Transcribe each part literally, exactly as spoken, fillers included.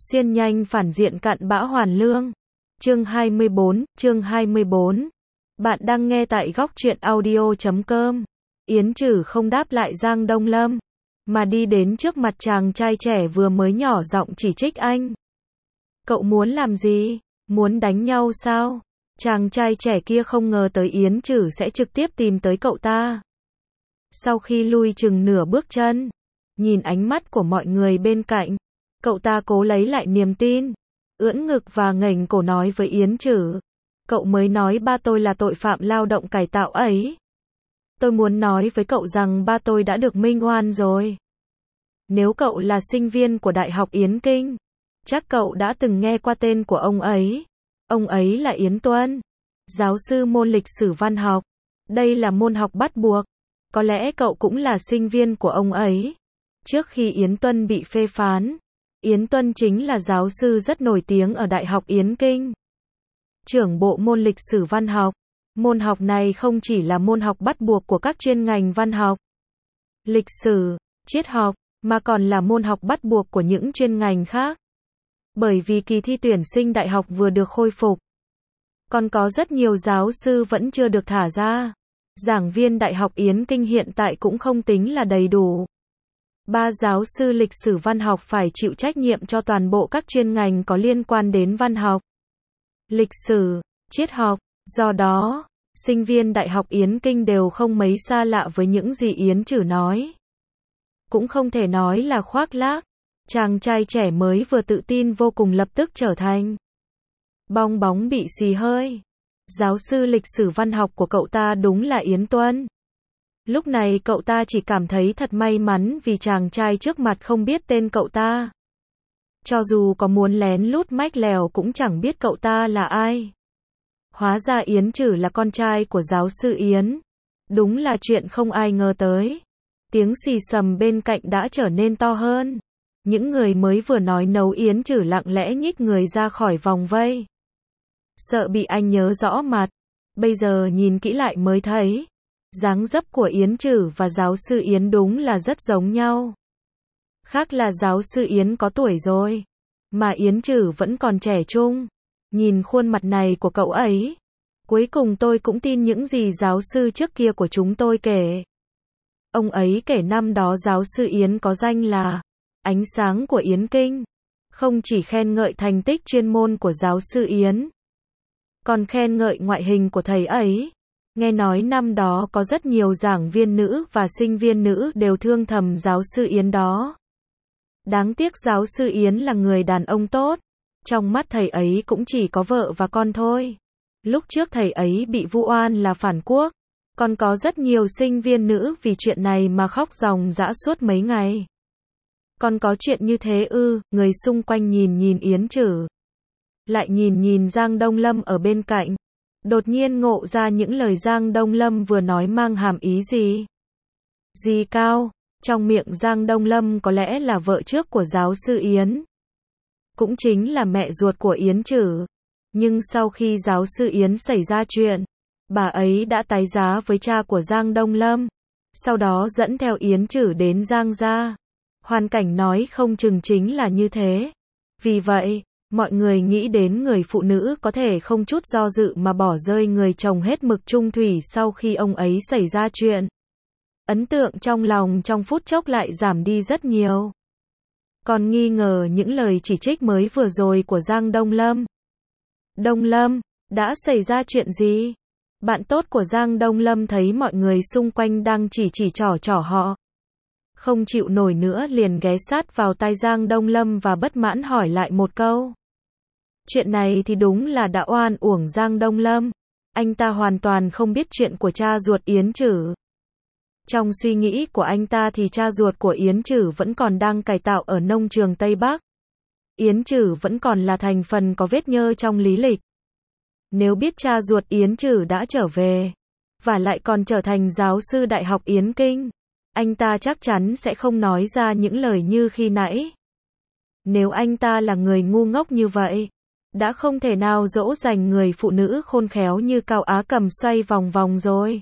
Xuyên nhanh phản diện cặn bã hoàn lương. Chương hai mươi bốn, chương hai mươi bốn. Bạn đang nghe tại góc truyện audio chấm com. Yến Trử không đáp lại Giang Đông Lâm, mà đi đến trước mặt chàng trai trẻ vừa mới nhỏ giọng chỉ trích anh. Cậu muốn làm gì? Muốn đánh nhau sao? Chàng trai trẻ kia không ngờ tới Yến Trử sẽ trực tiếp tìm tới cậu ta. Sau khi lui chừng nửa bước chân, nhìn ánh mắt của mọi người bên cạnh, cậu ta cố lấy lại niềm tin, ưỡn ngực và nghềnh cổ nói với Yến Trử. Cậu mới nói ba tôi là tội phạm lao động cải tạo ấy. Tôi muốn nói với cậu rằng ba tôi đã được minh oan rồi. Nếu cậu là sinh viên của Đại học Yến Kinh, chắc cậu đã từng nghe qua tên của ông ấy. Ông ấy là Yến Tuân, giáo sư môn lịch sử văn học. Đây là môn học bắt buộc. Có lẽ cậu cũng là sinh viên của ông ấy. Trước khi Yến Tuân bị phê phán, Yến Tuân chính là giáo sư rất nổi tiếng ở Đại học Yến Kinh, trưởng bộ môn lịch sử văn học. Môn học này không chỉ là môn học bắt buộc của các chuyên ngành văn học, lịch sử, triết học, mà còn là môn học bắt buộc của những chuyên ngành khác. Bởi vì kỳ thi tuyển sinh đại học vừa được khôi phục, còn có rất nhiều giáo sư vẫn chưa được thả ra. Giảng viên Đại học Yến Kinh hiện tại cũng không tính là đầy đủ. Ba giáo sư lịch sử văn học phải chịu trách nhiệm cho toàn bộ các chuyên ngành có liên quan đến văn học, lịch sử, triết học. Do đó, sinh viên Đại học Yến Kinh đều không mấy xa lạ với những gì Yến Trử nói. Cũng không thể nói là khoác lác. Chàng trai trẻ mới vừa tự tin vô cùng lập tức trở thành bong bóng bị xì hơi. Giáo sư lịch sử văn học của cậu ta đúng là Yến Tuân. Lúc này cậu ta chỉ cảm thấy thật may mắn vì chàng trai trước mặt không biết tên cậu ta. Cho dù có muốn lén lút mách lèo cũng chẳng biết cậu ta là ai. Hóa ra Yến Trử là con trai của giáo sư Yến. Đúng là chuyện không ai ngờ tới. Tiếng xì xầm bên cạnh đã trở nên to hơn. Những người mới vừa nói nấu Yến Trử lặng lẽ nhích người ra khỏi vòng vây. Sợ bị anh nhớ rõ mặt. Bây giờ nhìn kỹ lại mới thấy, dáng dấp của Yến Trử và giáo sư Yến đúng là rất giống nhau. Khác là giáo sư Yến có tuổi rồi, mà Yến Trử vẫn còn trẻ trung. Nhìn khuôn mặt này của cậu ấy, cuối cùng tôi cũng tin những gì giáo sư trước kia của chúng tôi kể. Ông ấy kể năm đó giáo sư Yến có danh là ánh sáng của Yến Kinh. Không chỉ khen ngợi thành tích chuyên môn của giáo sư Yến, còn khen ngợi ngoại hình của thầy ấy. Nghe nói năm đó có rất nhiều giảng viên nữ và sinh viên nữ đều thương thầm giáo sư Yến đó. Đáng tiếc giáo sư Yến là người đàn ông tốt. Trong mắt thầy ấy cũng chỉ có vợ và con thôi. Lúc trước thầy ấy bị vu oan là phản quốc. Còn có rất nhiều sinh viên nữ vì chuyện này mà khóc ròng rã suốt mấy ngày. Còn có chuyện như thế ư? Người xung quanh nhìn nhìn Yến Trử, lại nhìn nhìn Giang Đông Lâm ở bên cạnh. Đột nhiên ngộ ra những lời Giang Đông Lâm vừa nói mang hàm ý gì. Dì Cao, trong miệng Giang Đông Lâm có lẽ là vợ trước của giáo sư Yến, cũng chính là mẹ ruột của Yến Trử. Nhưng sau khi giáo sư Yến xảy ra chuyện, bà ấy đã tái giá với cha của Giang Đông Lâm, sau đó dẫn theo Yến Trử đến Giang gia. Hoàn cảnh nói không chừng chính là như thế. Vì vậy, mọi người nghĩ đến người phụ nữ có thể không chút do dự mà bỏ rơi người chồng hết mực trung thủy sau khi ông ấy xảy ra chuyện. Ấn tượng trong lòng trong phút chốc lại giảm đi rất nhiều. Còn nghi ngờ những lời chỉ trích mới vừa rồi của Giang Đông Lâm. Đông Lâm, đã xảy ra chuyện gì? Bạn tốt của Giang Đông Lâm thấy mọi người xung quanh đang chỉ chỉ trỏ trỏ họ, không chịu nổi nữa liền ghé sát vào tai Giang Đông Lâm và bất mãn hỏi lại một câu. Chuyện này thì đúng là đã oan uổng Giang Đông Lâm. Anh ta hoàn toàn không biết chuyện của cha ruột Yến Trử. Trong suy nghĩ của anh ta thì cha ruột của Yến Trử vẫn còn đang cải tạo ở nông trường Tây Bắc. Yến Trử vẫn còn là thành phần có vết nhơ trong lý lịch. Nếu biết cha ruột Yến Trử đã trở về, và lại còn trở thành giáo sư Đại học Yến Kinh, anh ta chắc chắn sẽ không nói ra những lời như khi nãy. Nếu anh ta là người ngu ngốc như vậy, đã không thể nào dỗ dành người phụ nữ khôn khéo như Cao Á Cầm xoay vòng vòng rồi.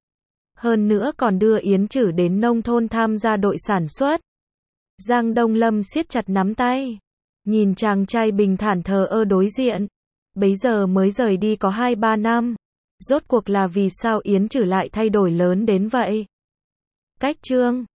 Hơn nữa còn đưa Yến Trử đến nông thôn tham gia đội sản xuất. Giang Đông Lâm siết chặt nắm tay. Nhìn chàng trai bình thản thờ ơ đối diện. Bấy giờ mới rời đi có hai ba năm. Rốt cuộc là vì sao Yến Trử lại thay đổi lớn đến vậy? Cách chương